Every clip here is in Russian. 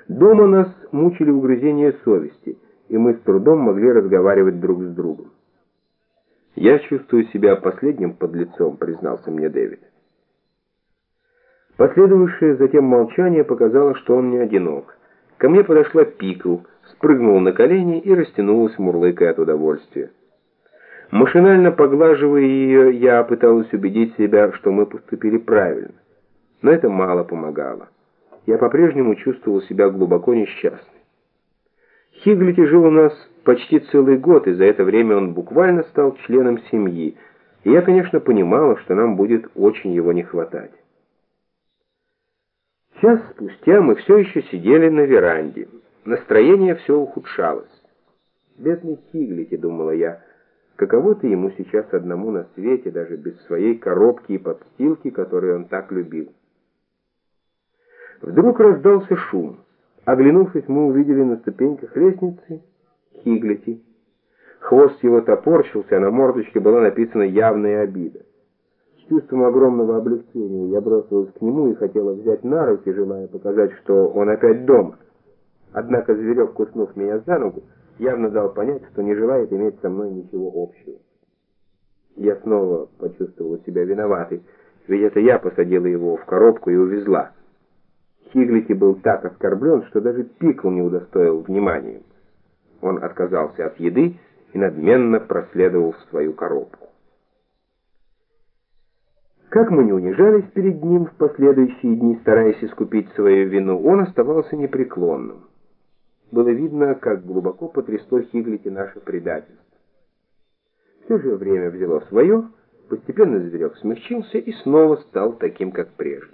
Дома нас мучили угрызения совести, и мы с трудом могли разговаривать друг с другом. «Я чувствую себя последним подлецом», — признался мне Дэвид. Последовавшее затем молчание показало, что он не одинок. Ко мне подошла Пикл, спрыгнула на колени и растянулась, мурлыкая от удовольствия. Машинально поглаживая ее, я пыталась убедить себя, что мы поступили правильно. Но это мало помогало. Я по-прежнему чувствовал себя глубоко несчастной. Хиглити жил у нас почти целый год, и за это время он буквально стал членом семьи, и я, конечно, понимала, что нам будет очень его не хватать. Час спустя мы все еще сидели на веранде. Настроение все ухудшалось. «Бедный Хиглити», — думала я, — «каково-то ему сейчас одному на свете, даже без своей коробки и подстилки, которые он так любил». Вдруг раздался шум. Оглянувшись, мы увидели на ступеньках лестницы Хиглити. Хвост его топорщился, а на мордочке была написана явная обида. С чувством огромного облегчения я бросилась к нему и хотела взять на руки, желая показать, что он опять дома. Однако зверек, куснув меня за ногу, явно дал понять, что не желает иметь со мной ничего общего. Я снова почувствовала себя виноватой, ведь это я посадила его в коробку и увезла. Хиглити был так оскорблен, что даже Пикл не удостоил внимания. Он отказался от еды и надменно проследовал в свою коробку. Как мы не унижались перед ним в последующие дни, стараясь искупить свою вину, он оставался непреклонным. Было видно, как глубоко потрясло Хиглити наше предательство. Все же время взяло свое, постепенно зверек смягчился и снова стал таким, как прежде.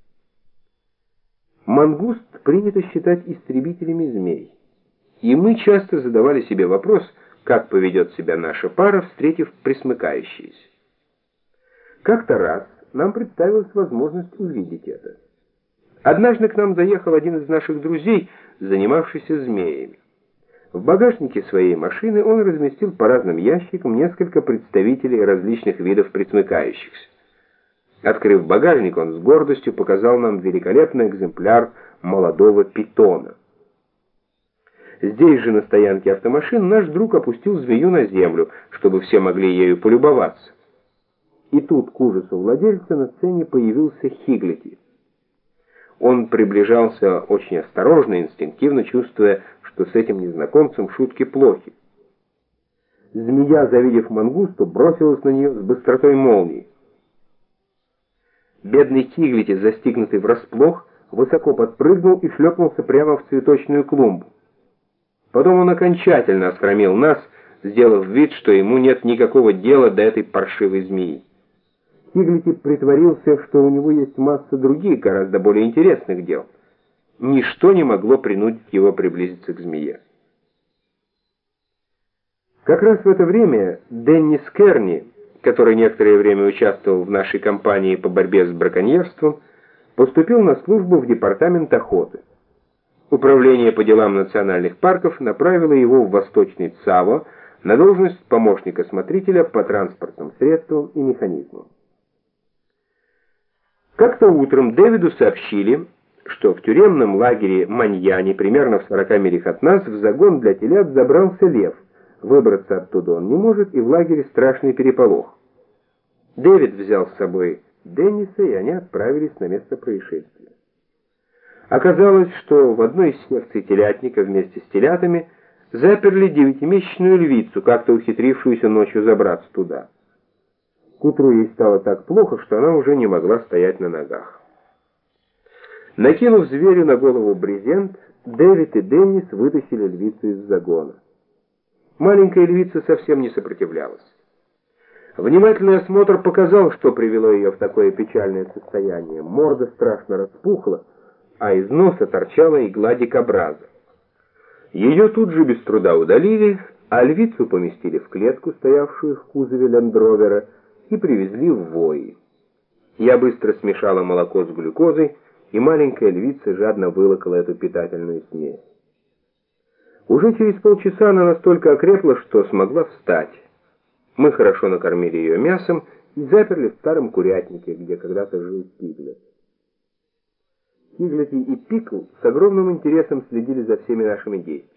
Мангуст принято считать истребителями змей, и мы часто задавали себе вопрос, как поведет себя наша пара, встретив пресмыкающиеся. Как-то раз нам представилась возможность увидеть это. Однажды к нам заехал один из наших друзей, занимавшийся змеями. В багажнике своей машины он разместил по разным ящикам несколько представителей различных видов пресмыкающихся. Открыв багажник, он с гордостью показал нам великолепный экземпляр молодого питона. Здесь же, на стоянке автомашин, наш друг опустил змею на землю, чтобы все могли ею полюбоваться. И тут, к ужасу владельца, на сцене появился Хиглити. Он приближался очень осторожно, инстинктивно чувствуя, что с этим незнакомцем шутки плохи. Змея, завидев мангусту, бросилась на нее с быстротой молнии. Бедный Хиглити, застигнутый врасплох, высоко подпрыгнул и шлепнулся прямо в цветочную клумбу. Потом он окончательно осрамил нас, сделав вид, что ему нет никакого дела до этой паршивой змеи. Хиглити притворился, что у него есть масса других, гораздо более интересных дел. Ничто не могло принудить его приблизиться к змее. Как раз в это время Деннис Керни, который некоторое время участвовал в нашей кампании по борьбе с браконьерством, поступил на службу в департамент охоты. Управление по делам национальных парков направило его в Восточный Цаво на должность помощника смотрителя по транспортным средствам и механизмам. Как-то утром Дэвиду сообщили, что в тюремном лагере Маньяни, примерно в 40 милях от нас, в загон для телят забрался лев. Выбраться оттуда он не может, и в лагере страшный переполох. Дэвид взял с собой Денниса, и они отправились на место происшествия. Оказалось, что в одной из секций телятника вместе с телятами заперли 9-месячную львицу, как-то ухитрившуюся ночью забраться туда. К утру ей стало так плохо, что она уже не могла стоять на ногах. Накинув зверю на голову брезент, Дэвид и Деннис вытащили львицу из загона. Маленькая львица совсем не сопротивлялась. Внимательный осмотр показал, что привело ее в такое печальное состояние. Морда страшно распухла, а из носа торчала игла дикобраза. Ее тут же без труда удалили, а львицу поместили в клетку, стоявшую в кузове лендровера, и привезли в Вои. Я быстро смешала молоко с глюкозой, и маленькая львица жадно вылокала эту питательную смесь. Уже через полчаса она настолько окрепла, что смогла встать. Мы хорошо накормили ее мясом и заперли в старом курятнике, где когда-то жил Пиглет. Хиглити и Пикл с огромным интересом следили за всеми нашими действиями.